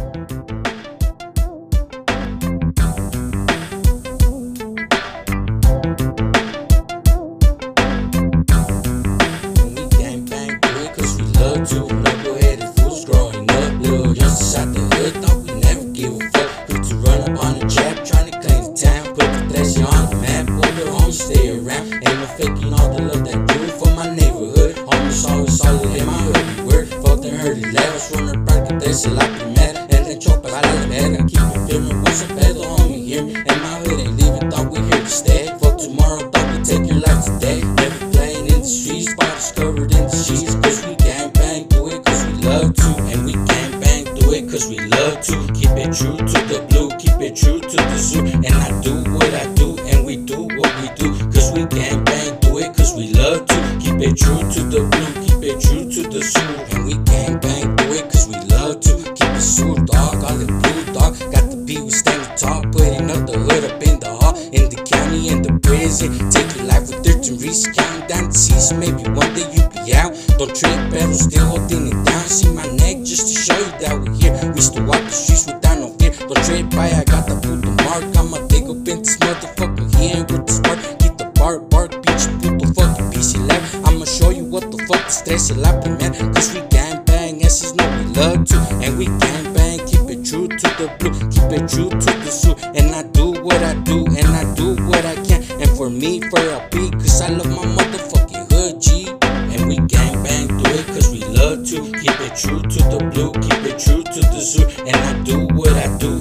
gang bang, do it cause we love to. Knuckleheaded fools growing up, little youngsters out the hood, thought we never give a fuck. Quick to run up on the trap, trying to claim the town, put the flashy on the map, all the homies stay around. Ain't no faking all the love that grew from my neighborhood. Homies always solid in my hood, we word. Fought and heard it loud, run a parque, that's la primera. And then chop a la mera, keep it filming, once a pedo, homie, hear me. And my hood ain't leaving, thought we here to stay. Fuck tomorrow, thought we take your life today. Never playing in the streets, bodies covered in the sheets. Cause we gang bang, do it cause we love to. And we gang bang, do it cause we love to. Keep it true to the blue, keep it true to the zoo. And I do what I do, and we do what we do. Cause we gang bang, do it cause we love to. Keep it true to the blue, keep it true to the zoo. And we gang bang, do it cause we love to. Keep it true, dog, all the blue, dog. Got the beat, we standing tall, putting up the hood up in the hall. In the county, in the prison, take your life with 13 reasons, counting down the seas. Maybe one day you be out. Don't trip, pedal, still holding it down. See my neck just to show you that we're here. We still walk the streets without no fear. Don't trip by, I got the puto mark. I'ma dig up in this motherfucker here with the spark. Keep the bark, bitch, puto fucking PC left. I'ma show you what the fuck the stress is like, man. Cause we gang bang, yes, it's no we love to. And we gang bang, keep it true to the blue, keep it true to the zoo. And I do what I do, and I do what I can. And for me, for a beat, cause I love my motherfucking hood, G. And we gang bang, do it cause we love to. Keep it true to the blue, keep it true to the zoo. And I do what I do,